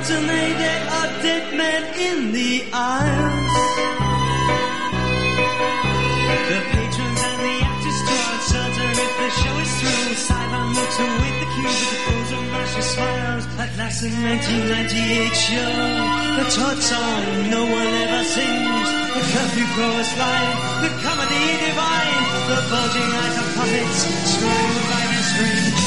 Certainly there are dead men in the aisles. The patrons and the actors draw uncertain if the show is through. Sideline moves to wait the cue, but the pose of Russia smiles. At last the 1998 show, the Todd song no one ever sings. The curfew chorus line, the comedy divine, the bulging eyes of puppets, scrolling with vibrant strings.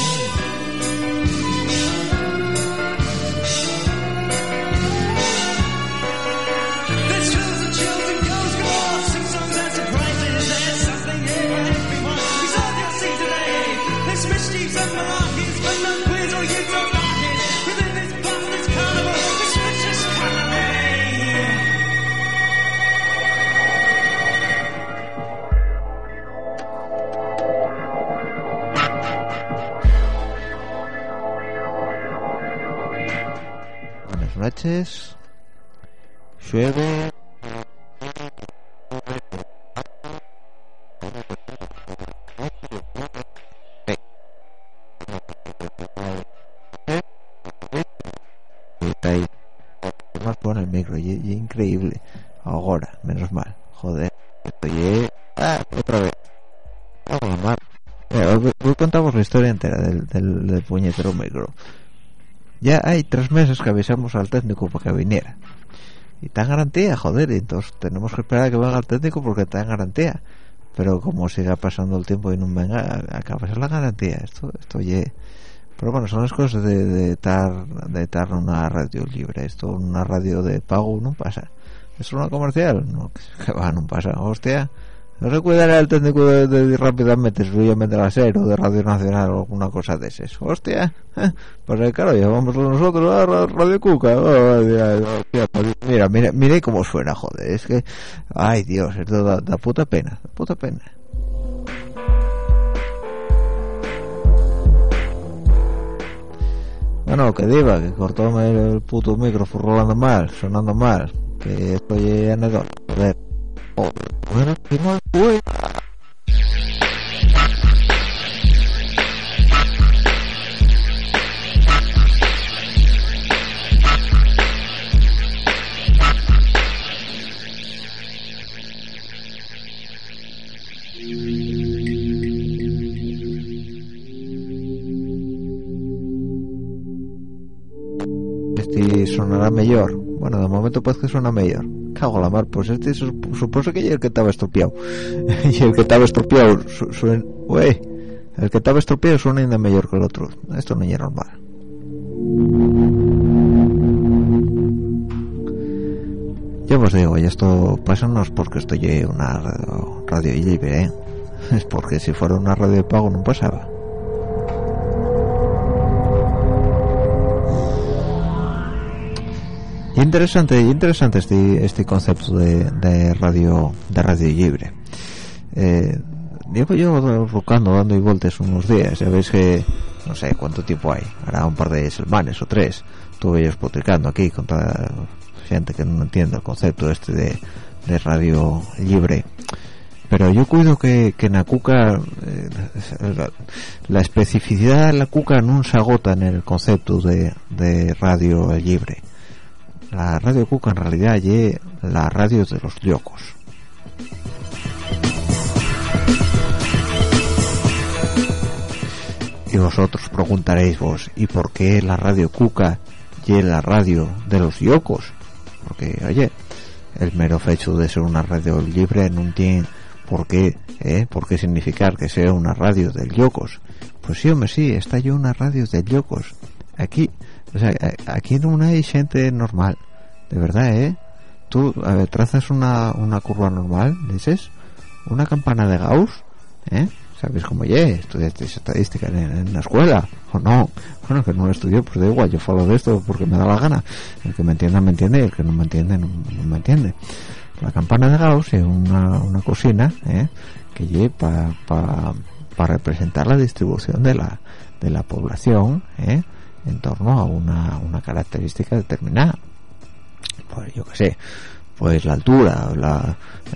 Noches, llueve, más pone el micro y increíble ahora, menos mal, joder, estoy otra vez, vamos mal. Hoy contamos la historia entera del puñetero micro. Ya hay 3 meses que avisamos al técnico para que viniera. Y está en garantía, joder, y entonces tenemos que esperar a que venga el técnico porque está en garantía. Pero como siga pasando el tiempo y no venga, acaba la garantía. Esto ye. Pero bueno, son las cosas de estar en una radio libre. Esto en una radio de pago no pasa. ¿Es una comercial? No, que va, no pasa. Hostia, no se cuidará el técnico de rápidamente subidamente la SER o de Radio Nacional o alguna cosa de esas. Hostia, pues claro, llevamos nosotros a Radio Cuca. Mira cómo suena, joder. Es que, ay Dios, esto da puta pena, Bueno, lo que diga, que cortóme el puto micro rolando mal, sonando mal, que estoy anedónico, joder. Bueno, que no fue. Este sonará mejor. Bueno, de momento pues que suena mejor. Cago la mar, pues este supuso que ya el que estaba estropeado. Y el que estaba estropeado suena... Uy, el que estaba estropeado suena ainda mejor que el otro. Esto no es normal. Yo os digo, y esto pásanos porque estoy en una radio libre, ¿eh? Es porque si fuera una radio de pago no pasaba. Interesante este concepto de radio libre. Llevo yo rocando, dando y vueltas unos días. Ya veis que no sé cuánto tiempo hay, hará un par de semanas o 3. Estuve yo explicando aquí con toda gente que no entiende el concepto este de radio libre. Pero yo cuido que en la cuca la especificidad de la cuca no se agota en el concepto de radio libre. La radio cuca en realidad es la radio de los locos. Y vosotros preguntaréis vos, ¿y por qué la radio cuca es la radio de los locos? Porque, oye, el mero hecho de ser una radio libre no tiene por qué significar que sea una radio de locos. Pues sí, hombre, sí, está yo una radio de locos. Aquí, o sea, aquí no hay gente normal, de verdad, Tú, a ver, trazas una curva normal, dices, una campana de Gauss, ¿sabes cómo estudiaste estadística en la escuela o no? Bueno, que no lo estudió, pues da igual, yo falo de esto porque me da la gana. El que me entienda me entiende y el que no me entiende no me entiende. La campana de Gauss es una cosina que lleva para representar la distribución de la población en torno a una característica determinada. Pues yo qué sé, pues la altura,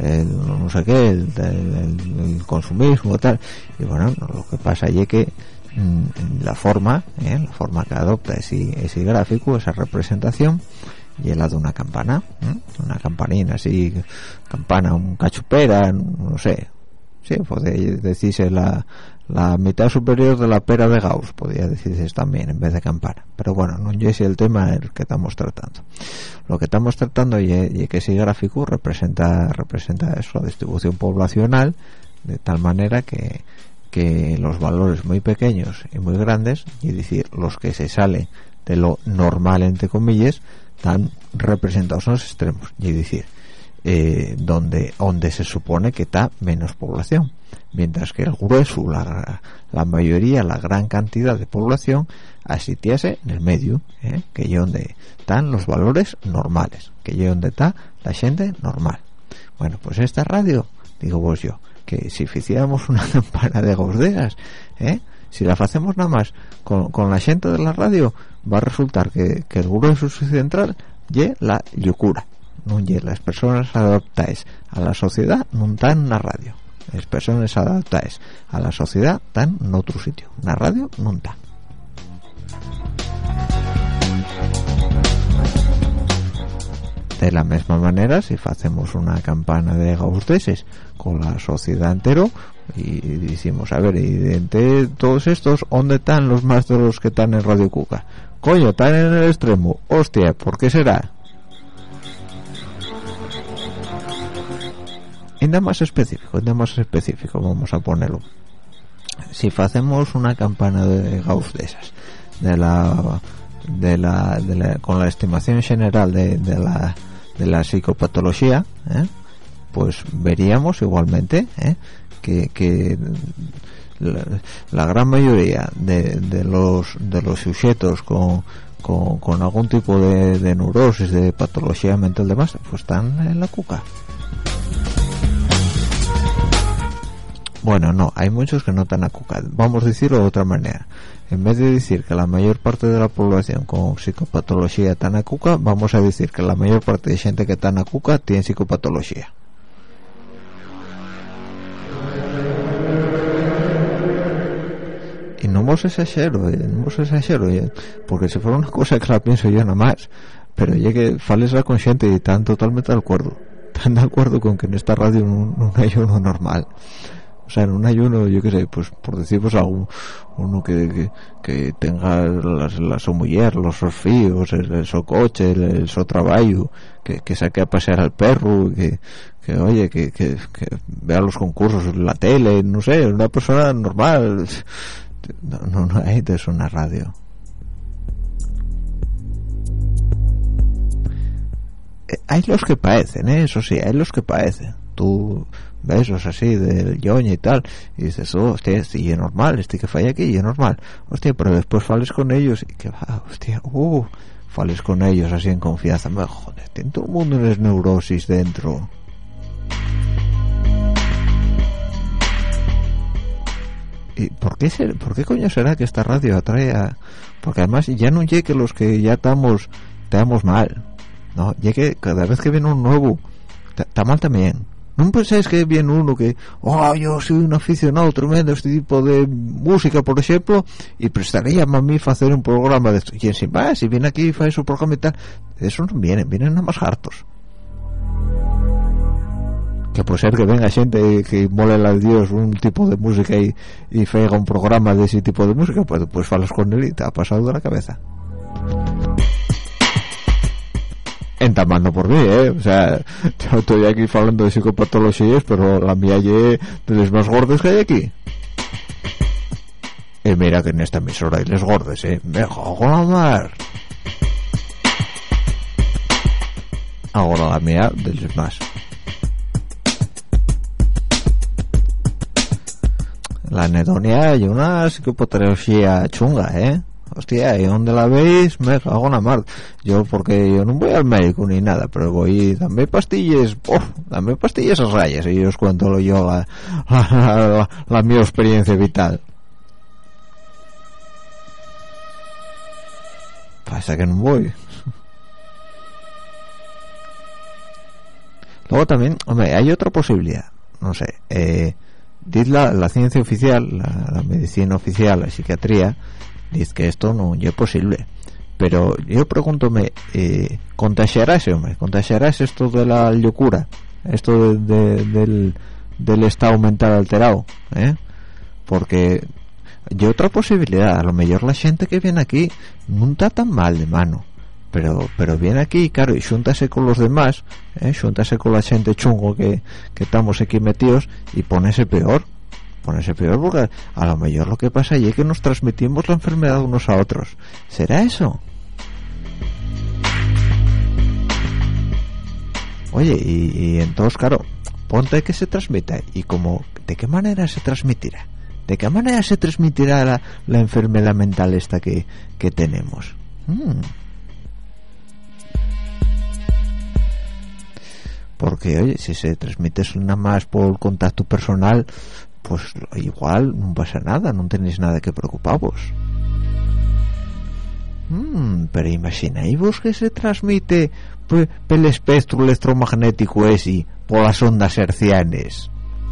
no sé qué, el consumismo y tal. Y bueno, lo que pasa es que la forma que adopta ese gráfico, esa representación, y es la de una campana, una campanina así, campana, un cachupera, no sé, sí, podría decirse la mitad superior de la pera de Gauss, podría decirse también en vez de campana, pero bueno, no es el tema el que estamos tratando. Lo que estamos tratando es que ese gráfico representa eso, la distribución poblacional, de tal manera que los valores muy pequeños y muy grandes, es decir, los que se salen de lo normal entre comillas, están representados en los extremos, es decir, donde se supone que está menos población, mientras que el grueso, la mayoría, la gran cantidad de población asitiase en el medio, que es donde están los valores normales, que es donde está la gente normal. Bueno, pues esta radio, digo vos yo, que si hiciéramos una campana de Gauss, si la hacemos nada más con la gente de la radio, va a resultar que el grueso central y la locura, no y las personas adaptadas a la sociedad no están en la radio, las personas adaptadas a la sociedad están en otro sitio, en la radio no está. De la misma manera, si hacemos una campana de Gauss con la sociedad entero y decimos, a ver, y entre todos estos, ¿dónde están los más de los que están en Radio Cuca? Coño, están en el extremo. Hostia, ¿por qué será? Ainda más específico, vamos a ponerlo. Si hacemos una campana de Gauss de esas, con la estimación general de la psicopatología, pues veríamos igualmente que la gran mayoría de los sujetos con algún tipo de neurosis, de patología mental de masa, pues están en la cuca. Bueno, no, hay muchos que no están a cuca. Vamos a decirlo de otra manera. En vez de decir que la mayor parte de la población con psicopatología está a cuca, vamos a decir que la mayor parte de gente que está a cuca tiene psicopatología. Y no vos exagero, porque si fuera una cosa que la pienso yo nada más, pero ya que falesla con gente y están totalmente de acuerdo, con que en esta radio no hay uno normal. O sea, en un ayuno, yo qué sé, pues por decir pues uno que tenga la su mujer, los sus fíos, el su coche, el su trabajo, que saque a pasear al perro, que oye, que vea los concursos en la tele, no sé, una persona normal. No hay de eso en la radio. Hay los que padecen, eso sí, hay los que padecen. Tú besos así del yoño y tal y dices, hostia, este es normal, este que falla aquí y es normal, hostia, pero después fales con ellos y que va, hostia, fales con ellos así en confianza, joder, tiene todo el mundo unas neurosis dentro. ¿Y por qué coño será que esta radio atrae a...? Porque además ya no llegue los que ya estamos mal, no, llegue cada vez que viene un nuevo está mal también. ¿No pensáis que viene uno que, yo soy un aficionado tremendo a este tipo de música, por ejemplo, y prestaría a mí hacer un programa de esto? Y encima, si viene aquí y hace su programa y tal, eso no vienen nada más hartos. Que puede ser que venga gente que mole a Dios un tipo de música y faiga un programa de ese tipo de música, pues falas con él y te ha pasado de la cabeza. Entamando por mí, o sea, yo estoy aquí hablando de psicopatologías, pero la mía es de los más gordos que hay aquí. Y mira que en esta emisora hay los gordos, me cago en la mar. Ahora la mía de los más. La anedonia y una psicopatología chunga, hostia, ¿y dónde la veis? Me cago en la mar. Porque yo no voy al médico ni nada, pero voy, dame pastillas a rayas y os cuento yo la mi experiencia vital. Pasa que no voy. Luego también, hombre, hay otra posibilidad, no sé, dice la ciencia oficial, la medicina oficial, la psiquiatría, dice que esto no es posible. Pero yo pregúntome, ¿contagiarás esto de la locura, esto del estado mental alterado? Porque hay otra posibilidad, a lo mejor la gente que viene aquí no está tan mal de mano, pero viene aquí, claro, y xúntase con los demás, xúntase con la gente chungo que estamos aquí metidos, y ponese peor, porque a lo mejor lo que pasa allí es que nos transmitimos la enfermedad unos a otros. ¿Será eso? Oye, y entonces, claro, ponte que se transmita, y como, ¿de qué manera se transmitirá? ¿De qué manera se transmitirá la enfermedad mental esta que tenemos? Porque, oye, si se transmite nada más por contacto personal, pues igual no pasa nada, no tenéis nada que preocuparos. Pero imagináis vos que se transmite por el espectro electromagnético ese, por las ondas hercianas,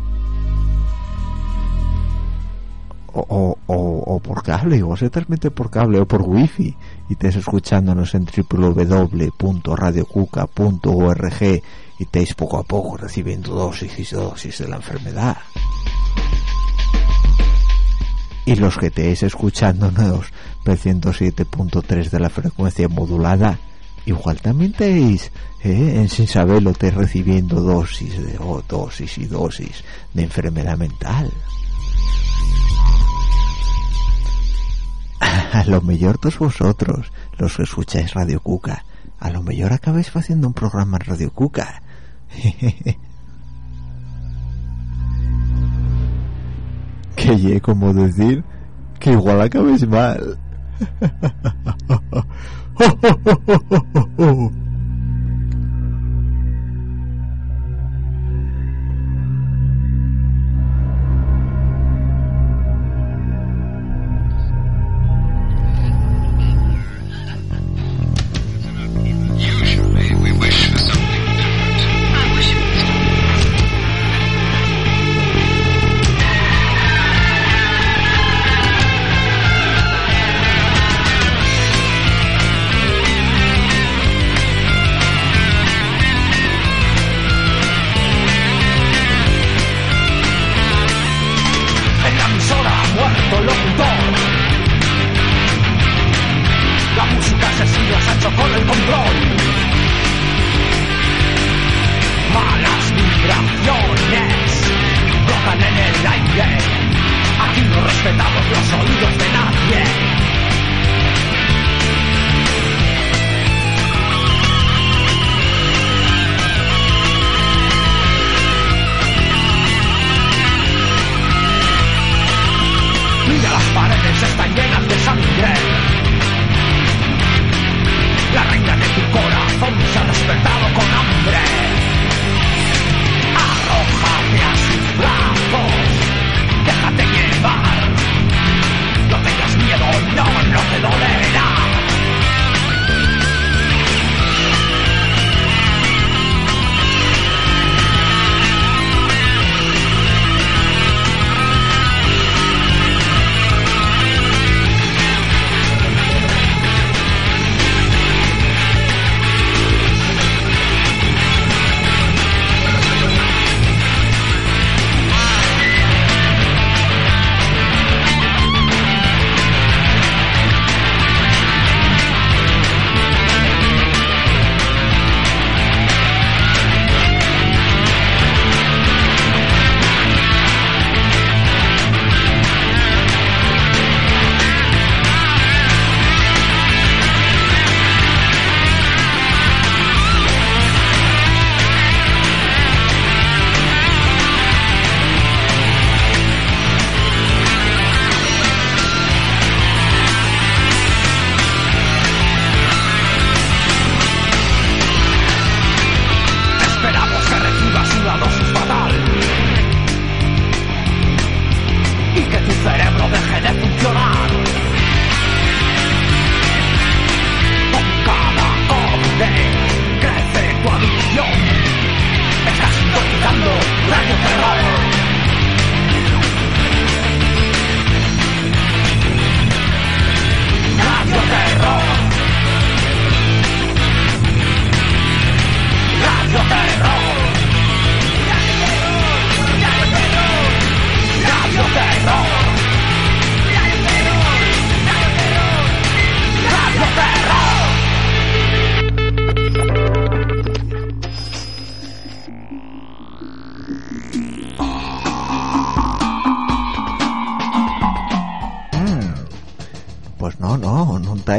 o por cable, igual se transmite por cable o por wifi, y estés escuchándonos en www.radiocuca.org, y estáis poco a poco recibiendo dosis de la enfermedad. Y los que estéis escuchándonos por 107.3 de la frecuencia modulada, igual también estáis en sin saberlo, estáis recibiendo dosis de enfermedad mental. A lo mejor todos vosotros, los que escucháis Radio Cuca, a lo mejor acabáis haciendo un programa en Radio Cuca. Que ye como decir que igual acabéis mal.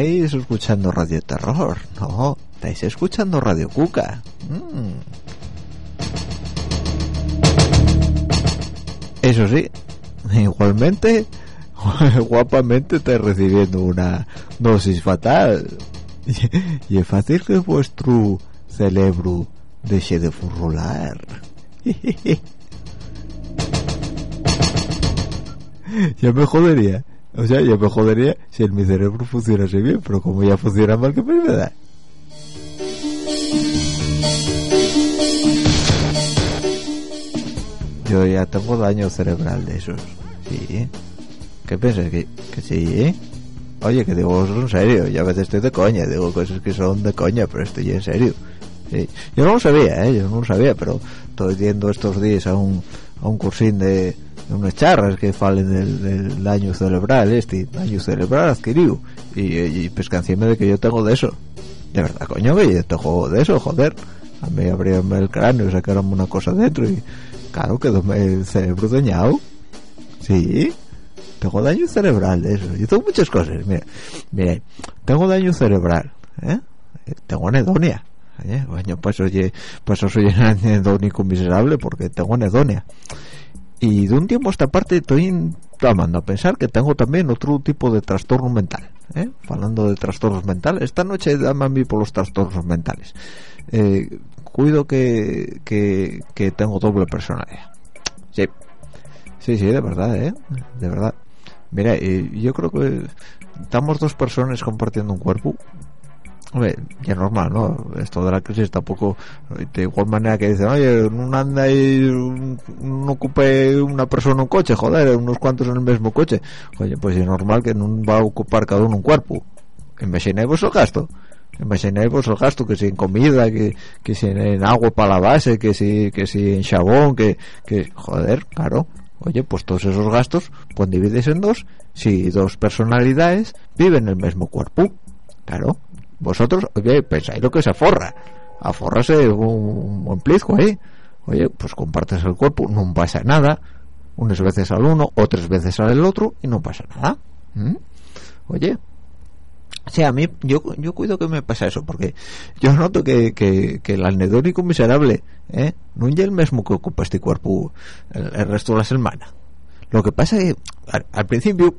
estáis escuchando Radio Terror, no, estáis escuchando Radio Cuca. Eso sí, igualmente, guapamente estáis recibiendo una dosis fatal. Y es fácil que vuestro cerebro deje de furrular. Ya me jodería. O sea, ya me jodería si mi cerebro funcionase bien, pero como ya funciona mal, ¿qué me da? Yo ya tengo daño cerebral de esos. Sí. ¿Qué piensas? ¿Que sí? Oye, que digo en serio. Ya a veces estoy de coña. Digo cosas que son de coña, pero estoy en serio. Sí. Yo no lo sabía, yo no lo sabía, pero estoy yendo estos días a un cursín de unas charras que falen del daño cerebral, daño cerebral adquirido. Y pescancíme de que yo tengo de eso. De verdad, coño, que yo tengo de eso, joder. A mí abríanme el cráneo, sacaron una cosa dentro y claro, quedó el cerebro dañado. Sí, tengo daño cerebral de eso. Yo tengo muchas cosas. Mira, tengo daño cerebral, tengo anedonia. Coño, pues eso soy un anedónico miserable porque tengo anedonia. Y de un tiempo a esta parte estoy tomando a pensar que tengo también otro tipo de trastorno mental. Hablando de trastornos mentales, esta noche dame a mí por los trastornos mentales. Cuido que tengo doble personalidad. Sí, de verdad, de verdad. Mira, yo creo que estamos dos personas compartiendo un cuerpo. Hombre, ya normal, ¿no? Esto de la crisis tampoco, de igual manera que dicen, oye, no anda y no ocupe una persona un coche, joder, unos cuantos en el mismo coche. Oye, pues es normal que no va a ocupar cada uno un cuerpo. Imaginéis el gasto. Imaginéis el gasto, que si en comida, que si en agua para la base, que si en jabón, que joder, claro. Oye, pues todos esos gastos pueden dividirse en dos si dos personalidades viven en el mismo cuerpo. Claro. Vosotros, oye, pensáis lo que se aforra. Aforrase un buen plizco ahí. Oye, pues compartes el cuerpo, no pasa nada. Unas veces al uno, otras veces al otro y no pasa nada. Oye, o sea, a mí, yo cuido que me pasa eso, porque yo noto que el anedónico miserable, no es el mismo que ocupa este cuerpo el resto de la semana. Lo que pasa es que al principio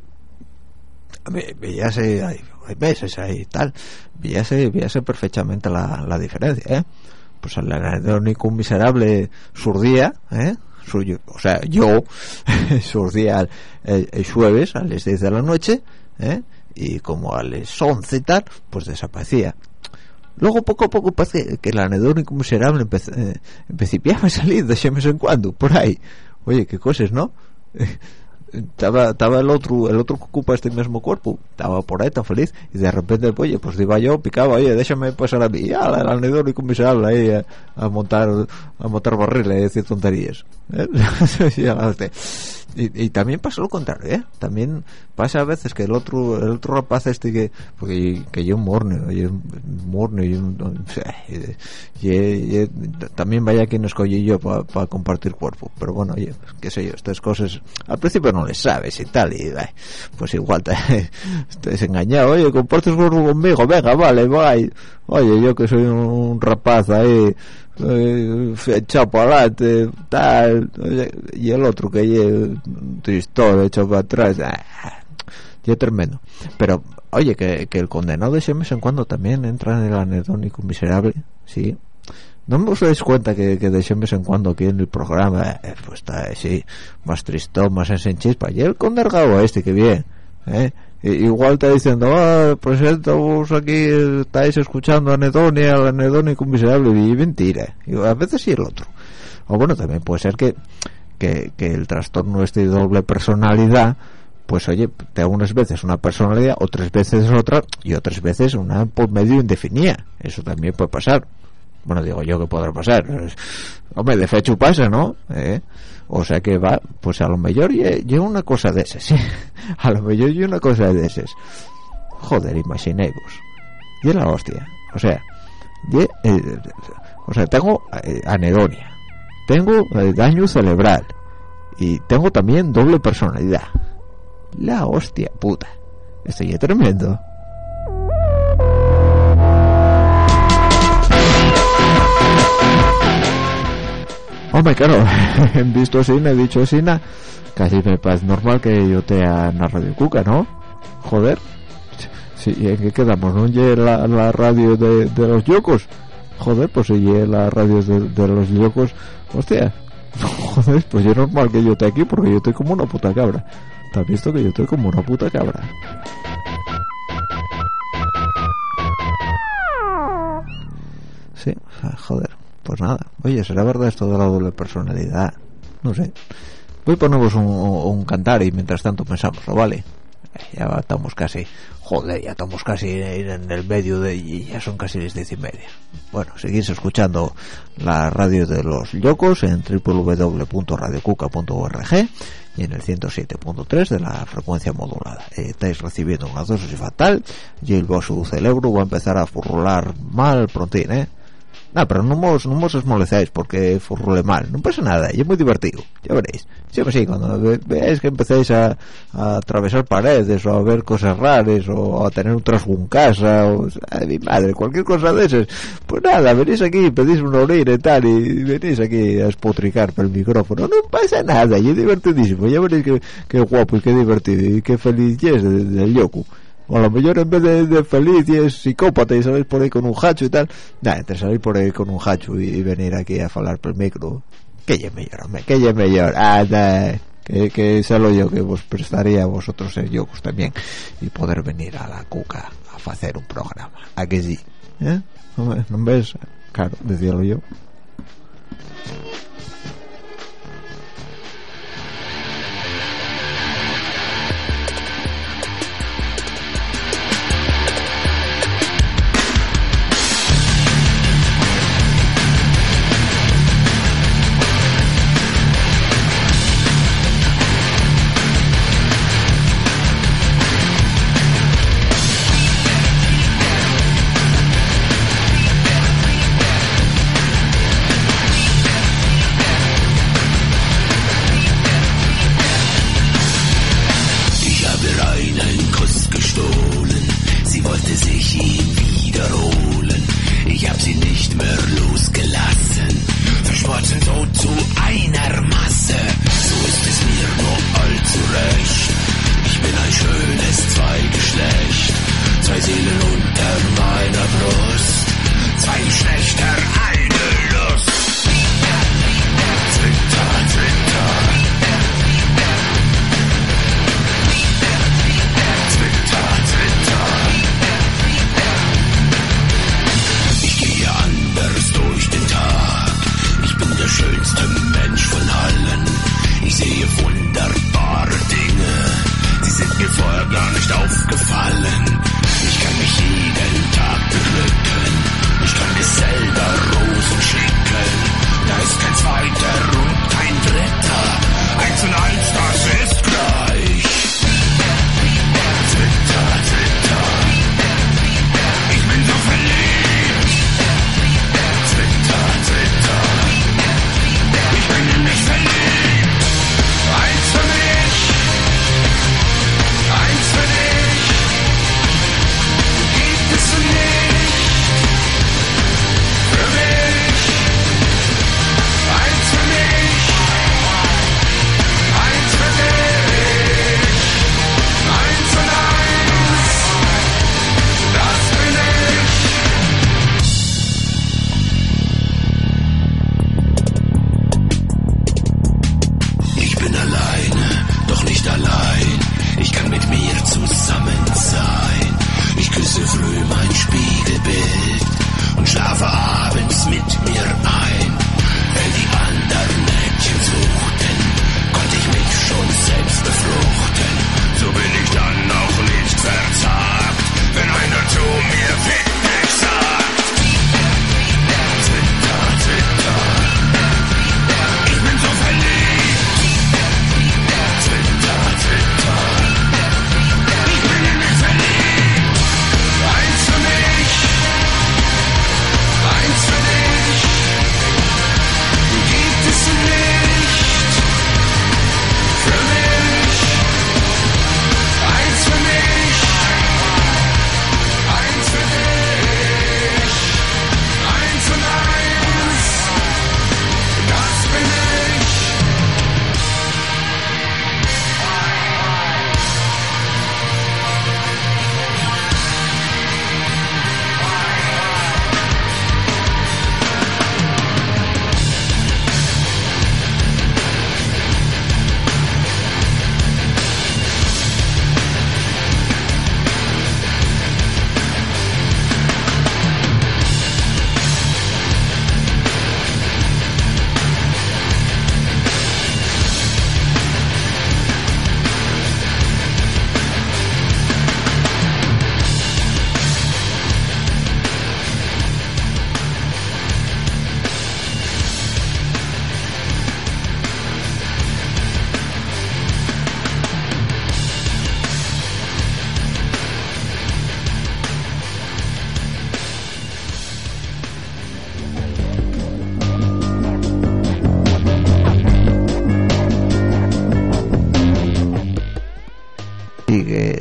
veíase, hay meses ahí y tal, veíase perfectamente la diferencia, pues el anedónico miserable surdía, o sea, yo surdía el jueves a las 10 de la noche, y como a las 11 y tal, pues desaparecía. Luego poco a poco parece que el anedónico miserable empezaba a salir de vez en cuando por ahí. Oye, qué cosas, ¿no? Estaba el otro que ocupa este mismo cuerpo, estaba por ahí tan feliz, y de repente, oye, pues iba yo, picaba, oye, déjame pasar a mí, el anedónico miserable ahí a montar barriles y decir tonterías. Y también pasa lo contrario, también pasa a veces que el otro rapaz que yo morno y también vaya quien escogí yo para compartir cuerpo, pero bueno, oye, qué sé yo, estas cosas al principio no les sabes y tal, y pues igual te has engañado, oye, compartes cuerpo conmigo, venga, vale, bye. Oye, yo que soy un rapaz ahí echado para adelante, tal, y el otro que lleva tristón echado para atrás, ya tremendo. Pero oye, que el condenado de ese mes en cuando también entra en el anedónico miserable, sí. ¿No os dais cuenta que de ese mes en cuando aquí en el programa pues está así más tristón, más ensenchispa, y el condenado que bien, igual está diciendo, presentamos aquí, estáis escuchando anedonia, el anedónico miserable, y mentira, y a veces sí el otro. O bueno, también puede ser que el trastorno de doble personalidad, pues oye, te da unas veces una personalidad, otras veces otra, y otras veces una por medio indefinida. Eso también puede pasar. Bueno, digo yo que podrá pasar. Hombre, de fecho pasa, ¿no? O sea que va, pues a lo mejor yo una cosa de esas, ¿sí? A lo mejor yo una cosa de esas. Joder, imaginéis. Y es la hostia. O sea, tengo anedonia, tengo daño cerebral y tengo también doble personalidad. La hostia puta. Esto ya es tremendo. Hombre, claro, visto así, he dicho así, casi me parece normal que yo te a la Radio Cuca, ¿no? Joder, sí, ¿en qué quedamos? ¿No oye la radio de los yocos? Joder, pues oye la radio de los yocos, hostia, joder, pues es normal que yo esté aquí porque yo estoy como una puta cabra. ¿Te has visto que yo estoy como una puta cabra? Sí, joder, pues nada. Oye, ¿será verdad esto de la doble personalidad? No sé. Voy a ponernos un cantar y mientras tanto pensamos, ¿no vale? Ya estamos casi, joder, ya estamos casi en el medio de, y ya son casi las 10:30. Bueno, seguís escuchando la radio de los locos en www.radiocuca.org y en el 107.3 de la frecuencia modulada. Estáis recibiendo una dosis fatal y el vuestro cerebro va a empezar a furrular mal prontín, No, pero no os esmolecéis porque furrule mal, no pasa nada, y es muy divertido, ya veréis. Siempre sí, cuando veáis que empecéis a atravesar paredes o a ver cosas raras o a tener un trasgo en casa o mi madre, cualquier cosa de esas, pues nada, venís aquí, pedís una orina y tal y venís aquí a espotricar por el micrófono, no pasa nada, y es divertidísimo, ya veréis que guapo y qué divertido y qué feliz es del yoku. O a lo mejor en vez de feliz y es psicópata y salís por ahí con un hacho y tal, nada, entre salir por ahí con un hacho y venir aquí a hablar por el micro, que ya mejor, anda, que solo yo que vos prestaría a vosotros ser yocos también y poder venir a la Cuca a hacer un programa, ¿a que sí? ¿No ves? Claro, decíalo yo.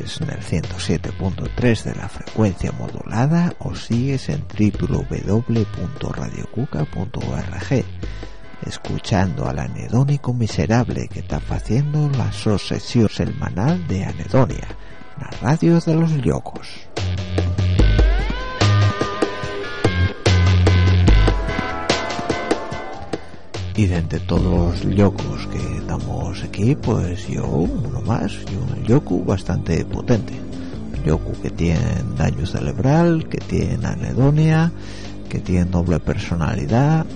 sigues en el 107.3 de la frecuencia modulada o sigues en www.radiocuca.org escuchando al anedónico miserable que está haciendo la sesión semanal de Anedonia, la radio de los locos. Y de entre todos los locos que estamos aquí, pues yo, uno más, y un yoku bastante potente. Un yoku que tiene daño cerebral, que tiene anedonia, que tiene doble personalidad,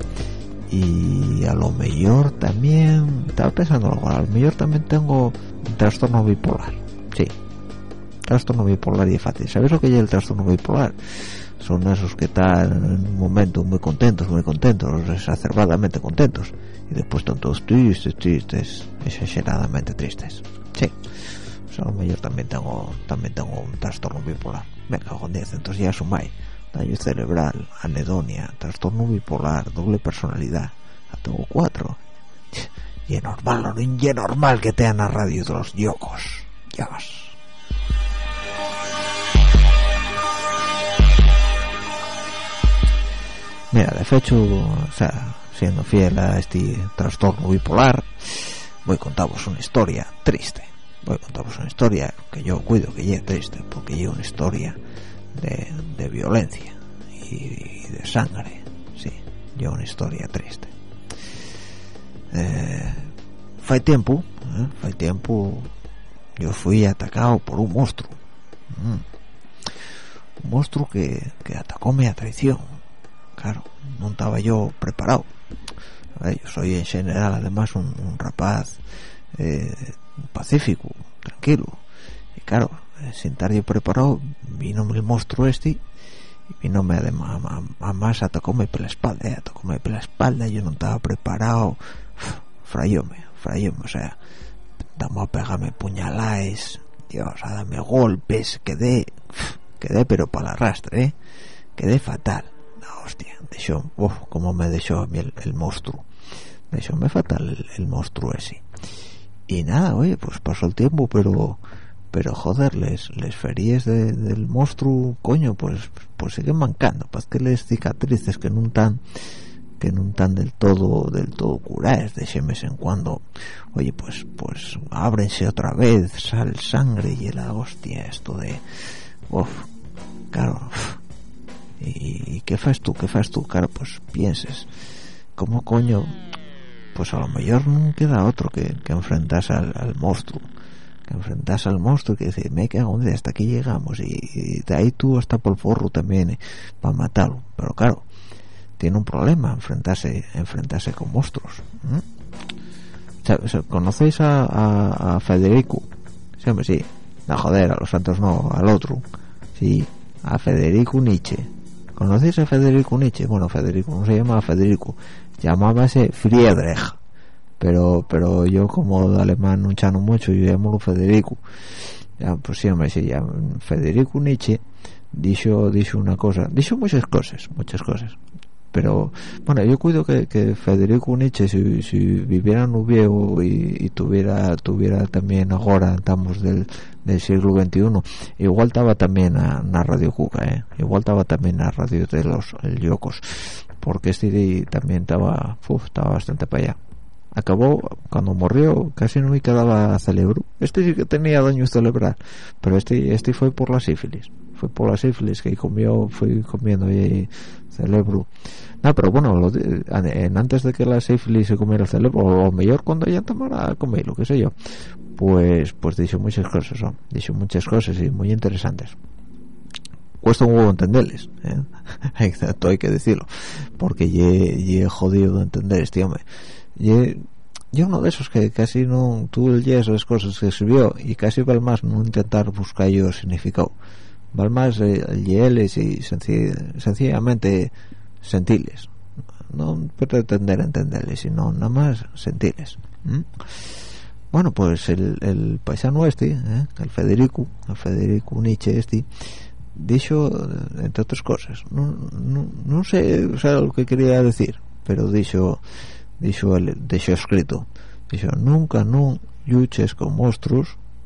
y a lo mejor también, estaba pensando algo, a lo mejor también tengo un trastorno bipolar. Sí, trastorno bipolar y es fácil. ¿Sabes lo que es el trastorno bipolar? Son esos que están en un momento muy contentos, exacerbadamente contentos, y después están todos tristes, exageradamente tristes. Sí, o sea, a lo mejor también tengo un trastorno bipolar. Me cago en 10, entonces ya sumáis daño cerebral, anedonia, trastorno bipolar, doble personalidad. Ya tengo 4. Y es normal que te a radio de los yocos. Ya vas. Mira, de hecho, o sea, siendo fiel a este trastorno bipolar, voy a contaros una historia triste. Voy a contaros una historia que yo cuido que llegue triste, porque lleva una historia de violencia y de sangre. Sí, lleva una historia triste. Fue tiempo yo fui atacado por un monstruo. Un monstruo que atacóme a traición. Claro, no estaba yo preparado. Yo soy en general además un rapaz pacífico, tranquilo, y claro, sin estar yo preparado, vino el monstruo este y vinome además atacóme por la espalda, yo no estaba preparado. Frayóme, o sea, damos a pegarme puñalaes, Dios, a darme golpes, quedé pero para el arrastre, quedé fatal. Hostia, cómo me dejó a mí el monstruo. Dejóme fatal el monstruo ese. Y nada, oye, pues pasó el tiempo, pero joder, les feries del monstruo, coño, pues siguen mancando. Pues que les cicatrices que no están del todo curadas, de ese mes en cuando, oye, pues ábrense otra vez, sale sangre y la hostia, esto de, claro. ¿Y qué fas tú? Claro, pues pienses, ¿cómo coño? Pues a lo mejor no queda otro que enfrentarse al monstruo. Que enfrentarse al monstruo, que decir, me cago en, hasta aquí llegamos, y de ahí tú hasta por el forro también, para matarlo. Pero claro, tiene un problema enfrentarse con monstruos. ¿Conocéis a Federico? Sí, hombre, sí. No, joder, a los santos no, al otro. Sí, a Federico Nietzsche. ¿Conocéis a Federico Nietzsche? Bueno, Federico no se llamaba Federico, llamábase Friedrich, pero yo como de alemán no chano mucho, yo llamo Federico. Ya, pues sí, hombre, sí, ya Federico Nietzsche dijo una cosa, dijo muchas cosas, pero bueno, yo cuido que Federico Nietzsche si viviera en viejo y tuviera también ahora estamos del siglo XXI, igual estaba también a Radio Cuca, igual estaba también a Radio de los Yocos, porque este también estaba bastante para allá. Acabó, cuando murió, casi no me quedaba cerebro. Este sí que tenía daño cerebral, pero este fue por la sífilis. Fue por la sífilis que fui comiendo y cerebro. No, pero bueno, antes de que la sífilis se comiera el cerebro, o lo mejor cuando ya tomara a comer, lo que sé yo, pues dicho muchas cosas, ¿no? Dicho muchas cosas y muy interesantes. Cuesta un huevo entenderles, Esto hay que decirlo, porque ye jodido de entender este hombre. Yo uno de esos que casi no tuve el yeso las cosas que escribió, y casi val más no intentar buscar yo significado, val más el yeles y sencillamente sentirles, no pretender entenderles, sino nada más sentirles. Bueno, pues el paisano este, el Federico Nietzsche este, dijo, entre otras cosas, no sé, o sea, lo que quería decir, pero dijo escrito, nunca luches con monstruos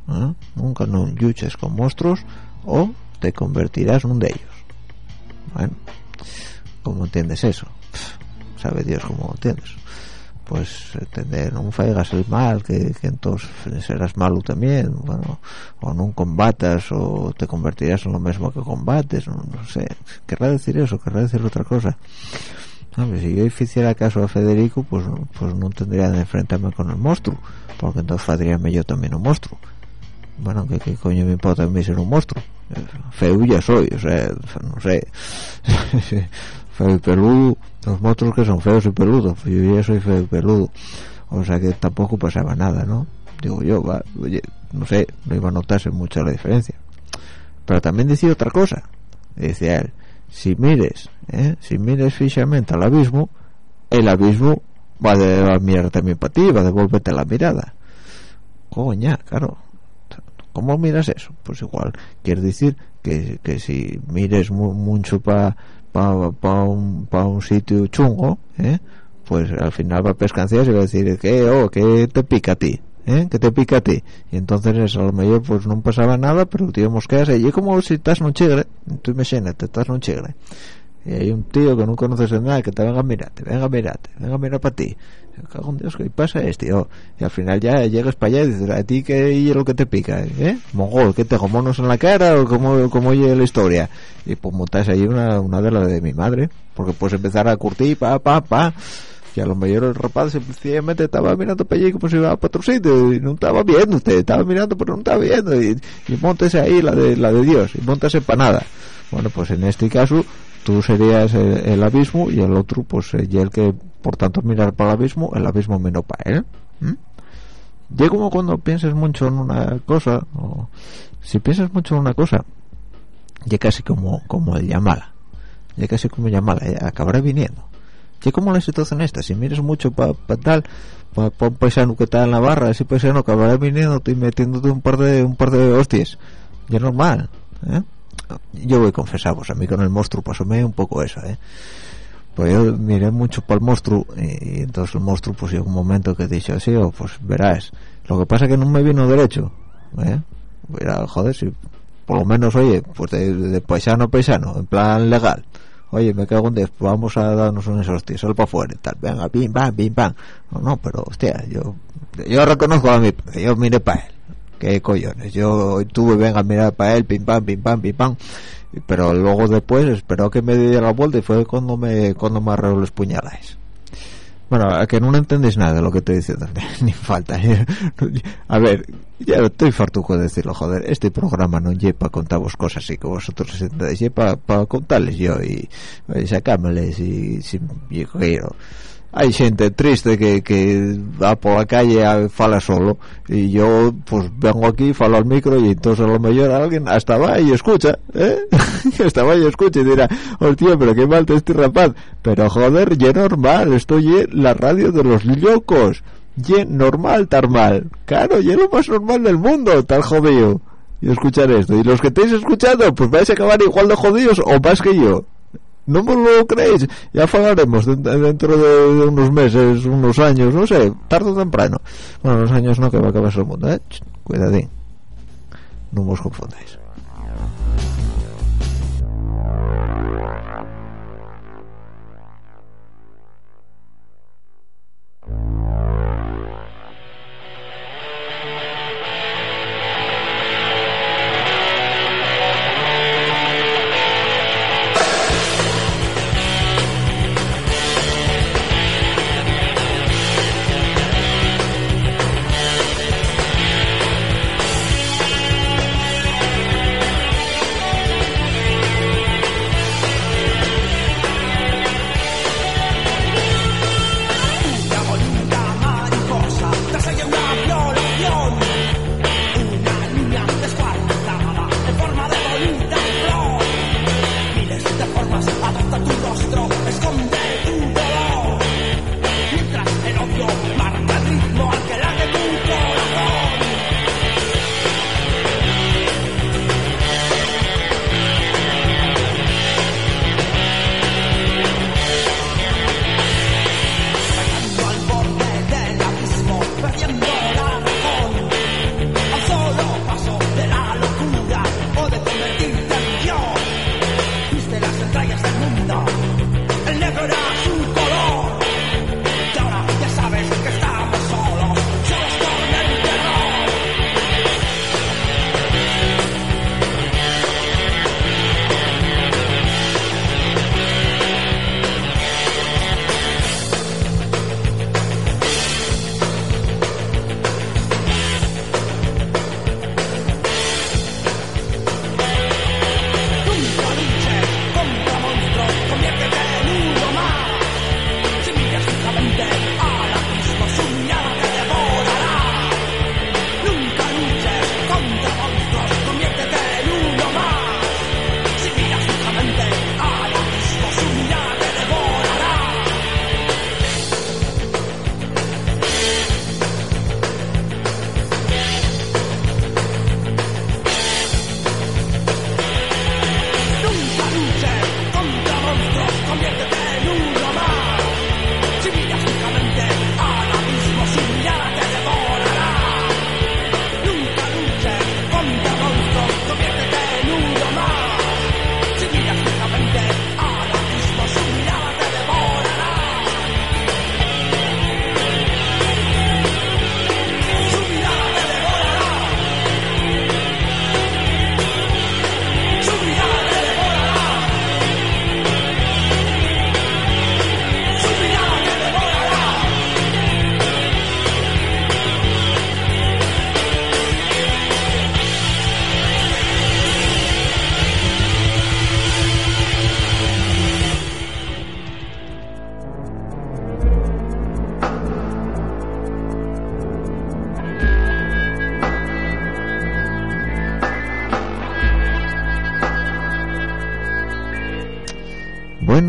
nunca no luches con monstruos o te convertirás en uno de ellos. Bueno, ¿cómo entiendes eso? Sabe Dios cómo entiendes. Pues entender, no faigas el mal, que entonces serás malo también, bueno, o no combatas o te convertirás en lo mismo que combates, no sé, querrá decir eso, querrá decir otra cosa. Hombre, si yo hiciera caso a Federico, pues no tendría de enfrentarme con el monstruo, porque entonces haríame yo también un monstruo. Bueno, ¿qué coño me importa a mí ser un monstruo? Feo ya soy, o sea, no sé. Feo y peludo, los monstruos que son feos y peludos, yo ya soy feo y peludo, o sea que tampoco pasaba nada, ¿no? Digo yo, oye, no sé, no iba a notarse mucho la diferencia. Pero también decía otra cosa, decía él, si mires fijamente al abismo, el abismo va a mirar también para ti, va a devolverte la mirada. Coña, claro. ¿Cómo miras eso? Pues igual, quiere decir que si mires mucho para un sitio chungo, pues al final va a pescanciar y va a decir que te pica a ti, que te pica a ti, y entonces a lo mejor pues no pasaba nada, pero tío mosqueas y es como si estás en un chigre, tú imagínate, estás en un chigre y hay un tío que no conoces de nada que te venga a mirarte, venga a mirar para ti, cago en Dios, ¿qué pasa tío? Y al final ya llegas para allá y dices, ¿a ti qué es lo que te pica? Mongol, ¿qué tengo monos en la cara o cómo oye la historia? Y pues montas ahí una de las de mi madre, porque puedes empezar a curtir, y a lo mejor el rapaz sencillamente estaba mirando para allí como si iba para otro sitio y no estaba viendo, usted estaba mirando pero no estaba viendo, y montese ahí la de Dios, y montase para nada. Bueno, pues en este caso tú serías el abismo y el otro pues y el que por tanto mirar para el abismo menos para él. Y como cuando piensas mucho en una cosa, o si piensas mucho en una cosa, ya casi como el Yamala, acabará viniendo. Y como la situación esta, si miras mucho para un paisano que está en la barra, ese paisano acabará viniendo y metiéndote un par de hostias, y es normal. Yo voy a confesaros, a mí con el monstruo pasóme un poco eso, pues yo miré mucho para el monstruo y entonces el monstruo pues llegó un momento que dije así, pues verás, lo que pasa es que no me vino derecho, mira, joder, si por lo menos, oye, pues de paisano a paisano, en plan legal, oye, me cago en Dios, pues vamos a darnos unos hostias, sal para afuera y tal, venga, pim pam, no, pero hostia, yo reconozco a mí, yo miré para él, qué cojones, yo venga a mirar para él, pim pam, pero luego después esperó que me diera la vuelta y fue cuando me arregló los puñaladas. Bueno, a que no entendéis nada de lo que estoy diciendo, ni falta. A ver, ya estoy fartuco de decirlo, joder, este programa no lleva para contaros cosas así que vosotros entendáis, lleva para contarles yo y sacármeles y si yo quiero. Hay gente triste que va por la calle a fala solo y yo pues vengo aquí, falo al micro y entonces a lo mejor alguien hasta va y escucha, hasta va y escucha y dirá, hostia, pero qué mal te estoy rapaz, pero joder, ye normal, estoy en la radio de los locos, ye normal tar mal, claro, ye lo más normal del mundo, tal jodido, y escuchar esto, y los que estáis escuchando pues vais a acabar igual de jodidos o más que yo. ¿No me lo creéis? Ya hablaremos dentro de unos meses, unos años, no sé, tarde o temprano. Bueno, los años no, que va a acabarse el mundo, cuidadín, no os confundáis.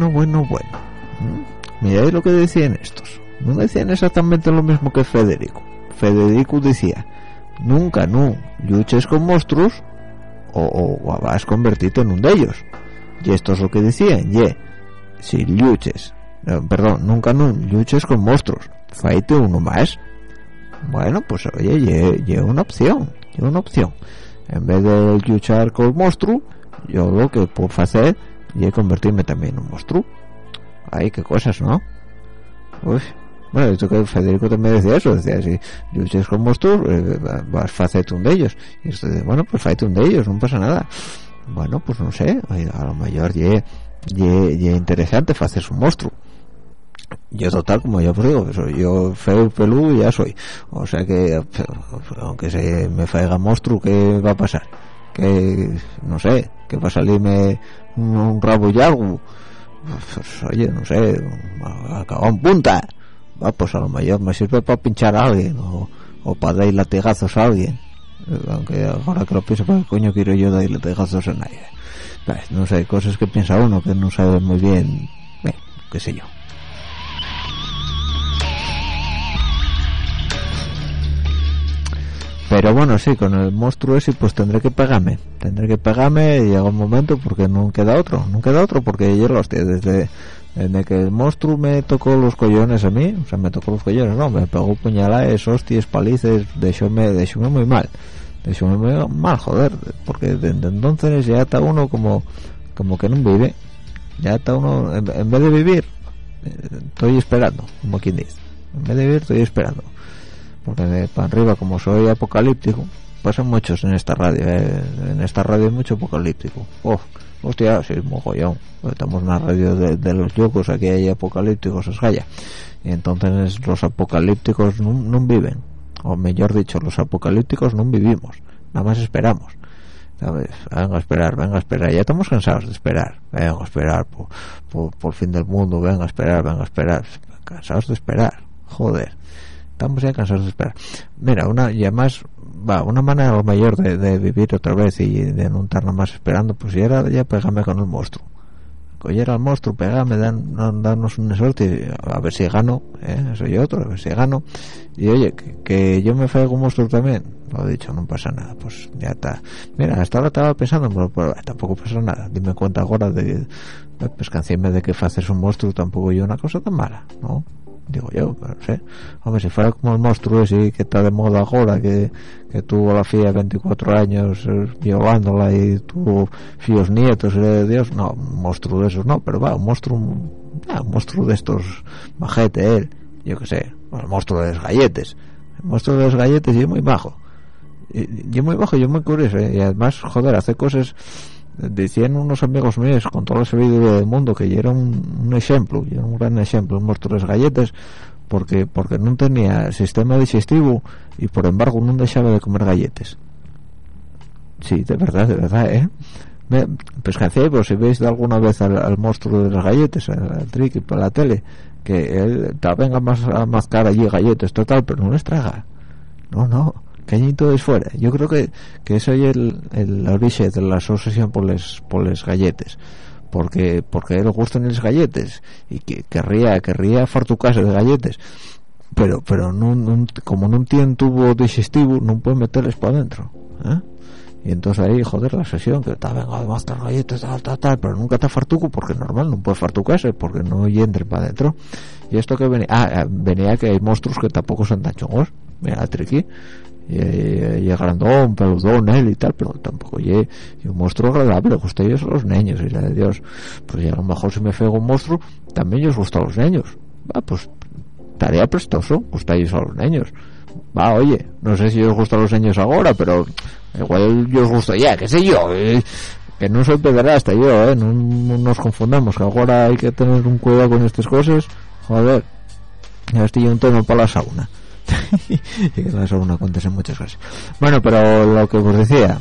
bueno. Miráis lo que decían estos. No decían exactamente lo mismo que Federico. Federico decía, nunca luches con monstruos o vas a convertirte en un de ellos. Y esto es lo que decían, si luches, nunca luches con monstruos, faite uno más. Bueno, pues oye, lleva una opción. En vez de luchar con el monstruo, yo lo que puedo hacer es convertirme también en un monstruo. Ay, qué cosas, ¿no? Uy. Bueno, esto que Federico también decía eso, decía, si luches con monstruos, vas a hacerte un de ellos. Y esto de, bueno, pues hazte un de ellos, no pasa nada. Bueno, pues no sé, a lo mejor es interesante hacerse un monstruo. Yo total, como yo os digo, yo feo peludo ya soy. O sea que, aunque se me faiga monstruo, ¿qué va a pasar? Que, no sé, que va a salirme un rabo y algo. Pues, oye, no sé, acabado en punta. Va, pues a lo mejor me sirve para pinchar a alguien o para dar latigazos a alguien. Aunque ahora que lo pienso, ¿para qué coño quiero yo dar latigazos a nadie? Pues, no sé, cosas que piensa uno que no sabe muy bien, qué sé yo. Pero bueno, sí, con el monstruo ese pues tendré que pegarme y llega un momento porque no queda otro porque yo lo hostia, desde que el monstruo me tocó los collones a mí, o sea, me tocó los collones, no, me pegó puñaladas, hostias, palices, dejóme muy mal, joder, porque desde entonces ya está uno como que no vive, ya está uno, en vez de vivir, estoy esperando, como quien dice, en vez de vivir estoy esperando. Porque para arriba, como soy apocalíptico, pasan muchos en esta radio, hay mucho apocalíptico. Hostia, sí, mogollón. Estamos en una radio de los locos, aquí hay apocalípticos, es galla. Y entonces los apocalípticos no viven, o mejor dicho, los apocalípticos no vivimos, nada más esperamos. ¿Sabes? Venga a esperar, ya estamos cansados de esperar, venga a esperar por el fin del mundo, venga a esperar, cansados de esperar, joder. Estamos ya cansados de esperar. Mira, una manera a lo mayor de vivir otra vez y de no estar nada más esperando, pues ya pégame con el monstruo. Coger al monstruo, pégame, darnos una suerte, a ver si gano, soy otro, a ver si gano. Y oye, que yo me faigo un monstruo también, lo he dicho, no pasa nada, pues ya está. Mira, hasta ahora estaba pensando, pero tampoco pasa nada. Dime cuenta ahora pues que encima de que haces un monstruo tampoco yo una cosa tan mala, ¿no? Digo yo, pero no sé, hombre, si fuera como el monstruo ese que está de moda ahora, que tuvo la fía 24 años violándola y tuvo fíos nietos, Dios, no, un monstruo de esos no, pero va, un monstruo de estos majete, yo qué sé, el monstruo de los galletes, y es muy bajo, y muy curioso, y además, joder, hace cosas. Decían unos amigos míos con toda la sabiduría del mundo que yo era un ejemplo, yo era un gran ejemplo, un monstruo de las galletas, porque no tenía sistema digestivo y por embargo no dejaba de comer galletas. Sí, de verdad, pues que hacía, pues si veis de alguna vez al monstruo de las galletas, al Triqui por la tele, que él venga más a mascar allí galletas total, pero no les traga, no cañito es fuera. Yo creo que eso es el origen de la obsesión por les galletes, porque a él le gustan los galletes y que querría fartucarse de galletes, pero no, como no tiene tubo digestivo no puede meterles para adentro, y entonces ahí, joder, la obsesión que venga más galletas, tal, pero nunca te fartuco porque normal no puede fartucarse porque no entre para adentro. Y esto que venía que hay monstruos que tampoco son tan chongos, mira, Triqui y grandón, peludón él y tal, pero tampoco y un monstruo agradable, gusta a ellos a los niños, y la de Dios, pues ya a lo mejor si me fego un monstruo también ellos gusta a los niños, va, pues tarea prestoso, gusta a ellos a los niños, va, oye, no sé si os gusta a los niños ahora, pero igual yo os gusto ya, qué sé yo, que no soy pederasta yo, no nos confundamos, que ahora hay que tener un cuidado con estas cosas, joder, ya estoy un tono para la sauna. Y que la sauna acontece muchas cosas. Bueno, pero lo que os decía,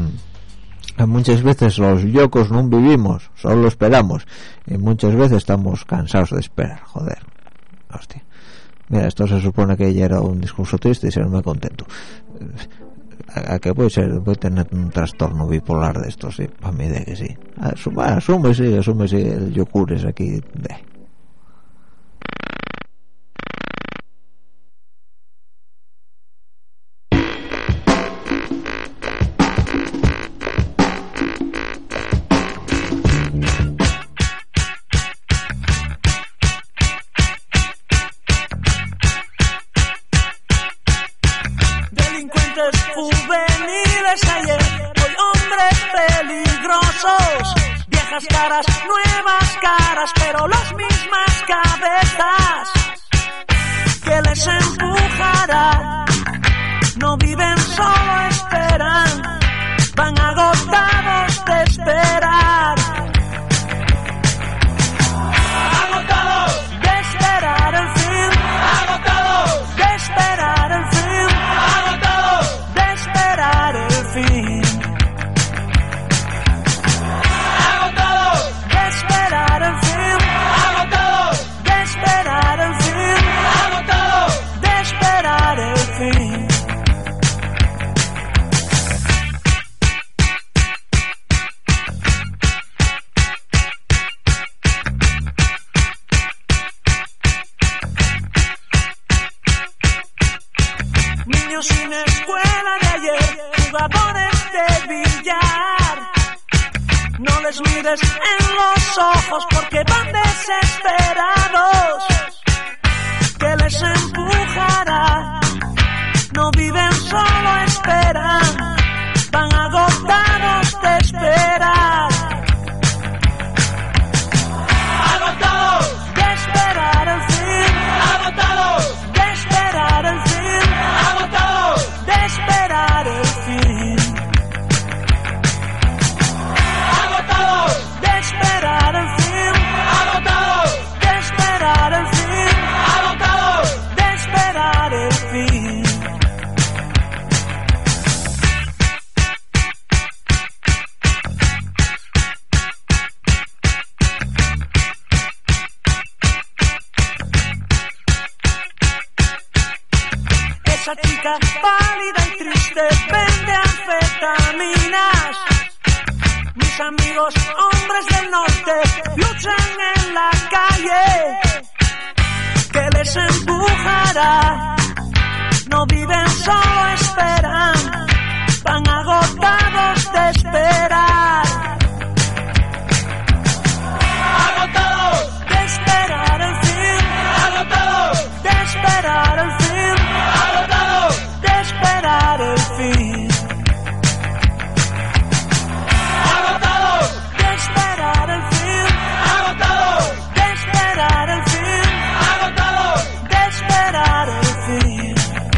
muchas veces los yocos no vivimos, solo esperamos, y muchas veces estamos cansados de esperar, joder, hostia. Mira, esto se supone que ya era un discurso triste y se me contento. a que voy a tener un trastorno bipolar de estos, sí, para mí de que sí. Asume el yocures aquí de. Juveniles ayer, hoy hombres peligrosos, viejas caras, nuevas caras, pero las mismas cabezas que les empujará. No viven, solo esperan, van agotados de esperar. Agotados de esperar el fin, agotados de esperar el fin, agotados de esperar el fin, agotados de esperar el fin, agotados de esperar el fin, agotados de esperar el fin. Niños sin escuela de ayer, jugadores de billar, no les mires en los ojos porque van desesperados, que les empujará. No viven, solo esperan, van agotados de esperar. Agotados de esperar el fin, agotados de esperar el fin, agotados de esperar el fin, agotados de esperar el fin, agotados de esperar el fin, agotados de esperar el fin. Esa chica pálida y triste vende anfetaminas. Mis amigos hombres del norte luchan en la calle, que les empujará. No viven, solo esperan, van agotados de esperar. Agotados de esperar el fin, agotados de esperar el fin, agotados de esperar el fin, agotados de esperar el fin, agotados de esperar el fin, agotados de esperar el fin.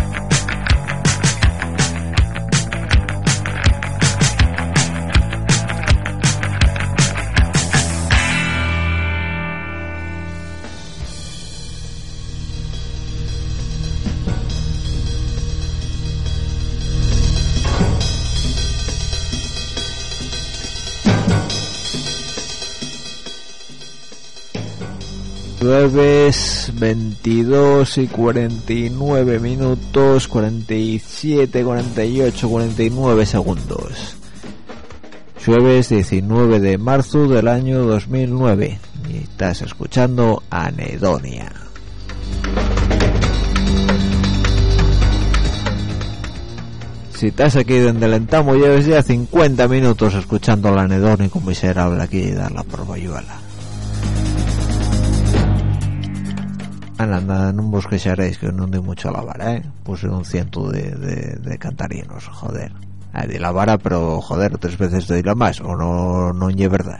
Jueves 22 y 49 minutos, 47, 48, 49 segundos. Jueves 19 de marzo del año 2009 y estás escuchando Anedonia. Si estás aquí donde lentamos, lleves ya 50 minutos escuchando la Anedonia con miserable aquí y dar la porbayuela. Anda, no os quejaréis que no doy mucho a la vara, puse un ciento de cantarinos, joder. De la vara, pero joder, 3 veces doy la más, o no es verdad.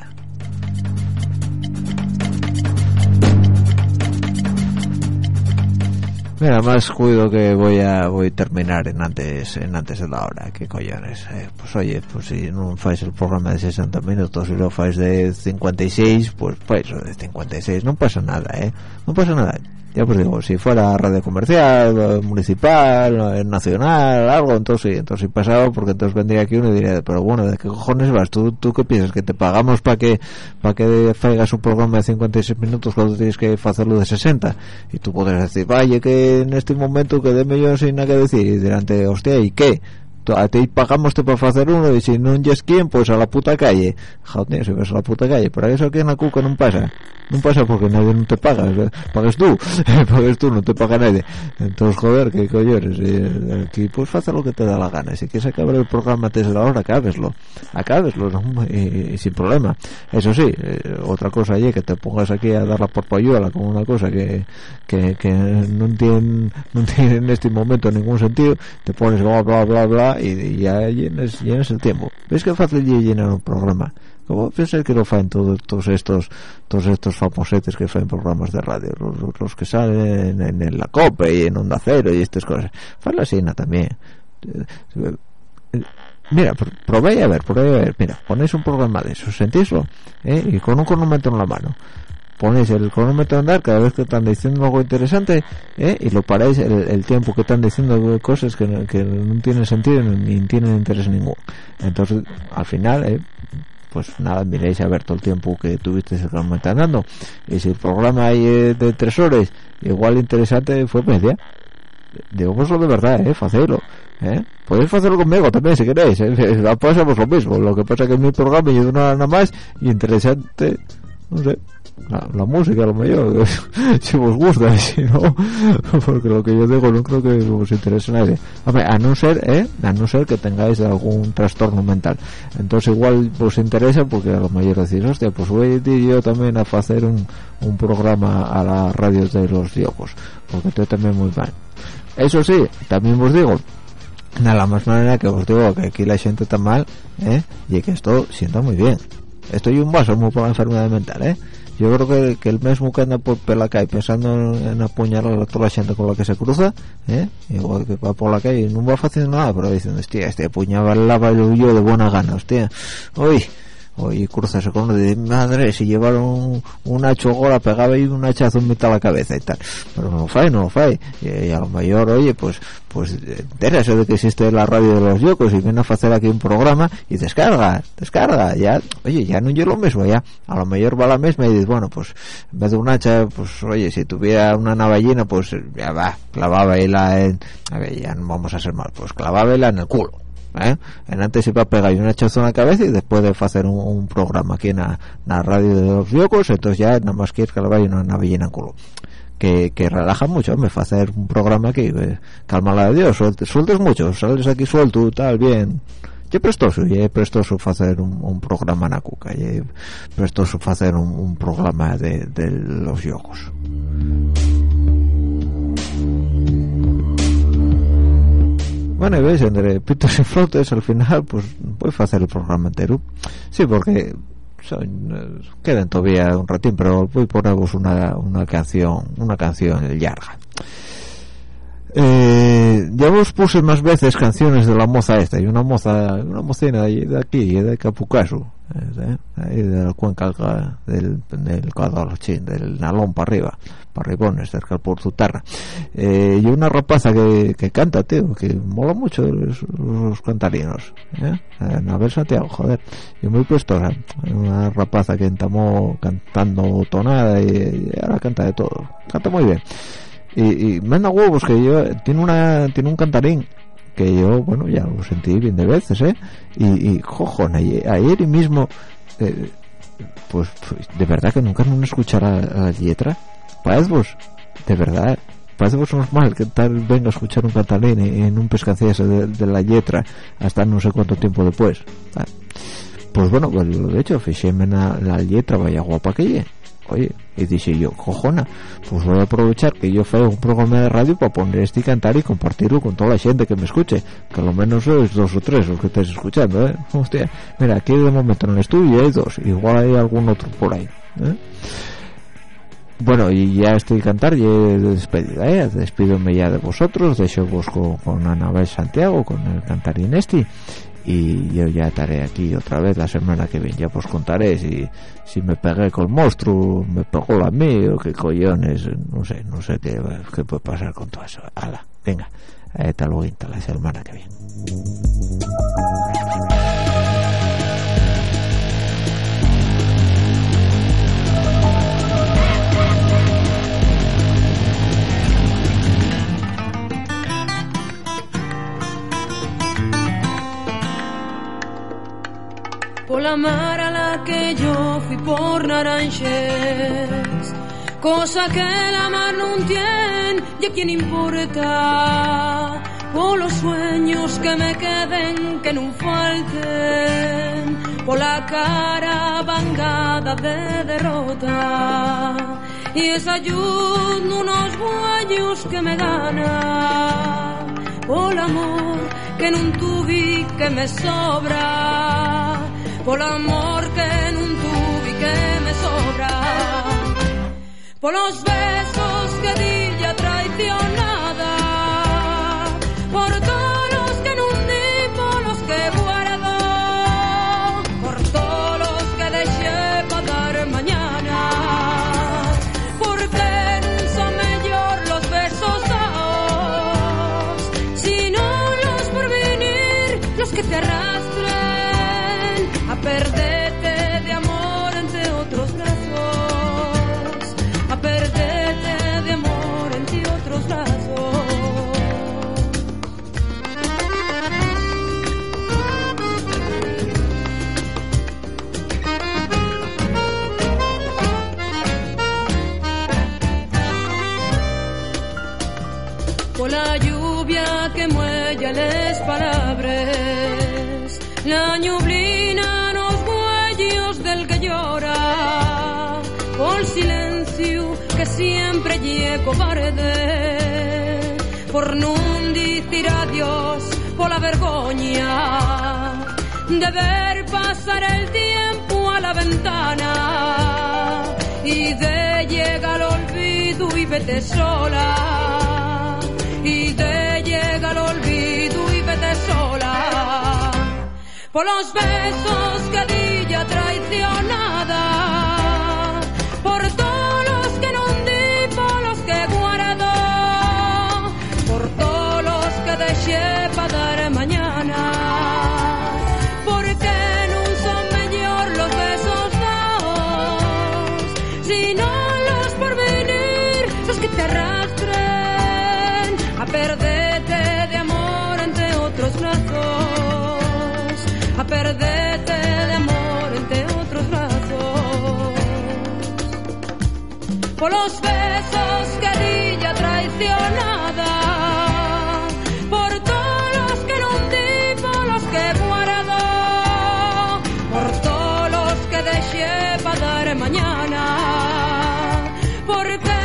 Mira, más cuido que voy a terminar en antes de la hora, qué cojones. Pues oye, pues si no fais el programa de 60 minutos y lo fais de 56, pues de 56, no pasa nada, no pasa nada. Ya pues digo, si fuera radio comercial, municipal, nacional, algo, entonces sí pasaba, porque entonces vendría aquí uno y diría, pero bueno, ¿de qué cojones vas? ¿Tú qué piensas? ¿Que te pagamos para que hagas un programa de 56 minutos cuando tienes que hacerlo de 60? Y tú podrás decir, vaya, que en este momento quedéme yo sin nada que decir, y delante, hostia, ¿y qué? a ti pagamos para hacer uno y si no es quien pues a la puta calle. Joder, si vas a la puta calle, pero eso aquí en la cuca no pasa porque nadie no te paga, pagas tú, no te paga nadie. Entonces joder, qué coñones, aquí pues haz lo que te da la gana. Si quieres acabar el programa antes de la hora, acábeslo, ¿no? y sin problema. Eso sí, otra cosa allí que te pongas aquí a dar la porpayuela con una cosa que no tiene en este momento ningún sentido, te pones bla bla bla bla y ya llenes el tiempo. ¿Ves qué fácil es llenar un programa? ¿Cómo piensas que lo hacen todos estos famosetes que hacen programas de radio, los que salen en la COPE y en Onda Cero y estas cosas? Fan la Sina también. Mira, probéis a ver, mira, ponéis un programa de eso, sentíslo, y con un cronómetro en la mano, ponéis el cronómetro a andar cada vez que están diciendo algo interesante, y lo paráis el tiempo que están diciendo cosas que no tienen sentido ni tienen interés ninguno. Entonces, al final, pues nada, miréis a ver todo el tiempo que tuviste el cronómetro andando, y si el programa hay de 3 horas, igual interesante fue media. Digo, pues lo de verdad, facelo. Podéis hacerlo conmigo también si queréis, pasamos lo mismo. Lo que pasa es que en mi programa yo nada más y interesante, no sé, la música a lo mejor, si os gusta, si no, porque lo que yo digo no creo que os interese a nadie. A no ser que tengáis algún trastorno mental, entonces igual os interesa, porque a lo mejor decís, hostia, pues voy a ir yo también a hacer un programa a la radio de los Diocos, porque estoy también muy mal. Eso sí, también os digo, de la más manera que os digo que aquí la gente está mal, y que esto sienta muy bien. Estoy un vaso muy por la enfermedad mental, Yo creo que el mismo que anda por la calle pensando en apuñalar a toda la gente con la que se cruza, igual que va por la calle y no va haciendo nada, pero diciendo, hostia, este apuñalaba el yo de buena gana, hostia, hoy cruzase con uno de madre, si llevaron un hacho ahora pegaba y un hachazo en mitad de la cabeza y tal, pero no lo fai, y a lo mejor, oye, pues entérase de que existe la radio de los Diocos y viene a hacer aquí un programa y descarga, ya, oye, ya no yo lo mismo, ya, a lo mejor va la misma y dices, bueno, pues en vez de un hacha, pues oye, si tuviera una navallina, pues ya va, clavábela a ver, ya no vamos a ser mal, pues clavábela en el culo. En antes iba a pegar un hachazo en la cabeza y después de hacer un programa aquí en la radio de los Diocos, entonces ya nada más quieres que le vaya una navillina en culo, que relaja mucho, me hacer un programa aquí, cálmala de Dios, sueltes mucho, sales aquí suelto, tal, bien. Yo prestoso hacer un programa en la cuca, y prestoso hacer un programa de los Diocos. Bueno, y veis, entre pitos y flotes, al final, pues voy a hacer el programa entero. Sí, porque quedan todavía un ratín, pero voy a poneros una canción larga. Ya os puse más veces canciones de la moza esta, y una mocina de aquí, de Capucasu, ahí de la cuenca del Cadalchín, del Nalón para arribones, cerca del Puerto Tarra, y una rapaza que canta, tío, que mola mucho los cantarinos, Anabel Santiago, joder, y muy prestosa, una rapaza que entamó cantando tonada y ahora canta de todo, canta muy bien. Y manda huevos que yo tiene un cantarín que yo, bueno, ya lo sentí bien de veces, y jojón, ayer mismo, pues de verdad que nunca no escuchara la letra. Parece vos, de verdad, parece vos normal que tal venga a escuchar un cantarín en un pescancillas de la letra hasta no sé cuánto tiempo después. Pues bueno, pues lo de hecho, fíjeme la letra, vaya guapa que ye. Oye, y dije yo, cojona, pues voy a aprovechar que yo hago un programa de radio para poner este y cantar y compartirlo con toda la gente que me escuche, que a lo menos sois 2 o 3 los que estáis escuchando, hostia, mira, aquí de momento en el estudio hay 2, igual hay algún otro por ahí, Bueno, y ya estoy cantar y de despedida, despídome ya de vosotros, dejo vos con Anabel Santiago, con el cantarín este, y yo ya estaré aquí otra vez la semana que viene. Ya os contaré si me pegué con el monstruo, me pegó a mí o qué cojones, no sé qué puede pasar con todo eso. Hala, venga, hasta luego, hasta la semana que viene. la mar a la que yo fui por naranjes, cosa que la mar no tiene y a quién importa, por los sueños que me queden que no falten, por la cara vangada de derrota y esa ayuda unos bueyos que me gana, por el amor que no tuve que me sobra, por el amor que no tuve que me sobra, por los besos que di ya traicionada, por todos los que no di, por los que guardo, por todos los que dejé para dar mañana, porque no son mejor los besos daos, sino los por venir, los que te arrastren a perderte de amor entre otros brazos, a perderte de amor entre otros brazos. Por la lluvia que muella las palabras, la ñublina los huellos del que llora, por el silencio que siempre llego cobarde, por no decir adiós, por la vergüenza de ver pasar el tiempo a la ventana y de llegar al olvido y vete sola, y de llegar al olvido y vete sola, por los besos que di ya traicionada, por todos los que no di, por los que guardo, por todos los que dejé para dar mañana, porque no son mejor los besos daos, sino los por venir, los que te arrastren a perderte de amor entre otros brazos, a perderte de amor entre otros brazos, por los besos que di ya traicionada, por todos los que no di, por los que guardo, por todos los que dejé para dar mañana, porque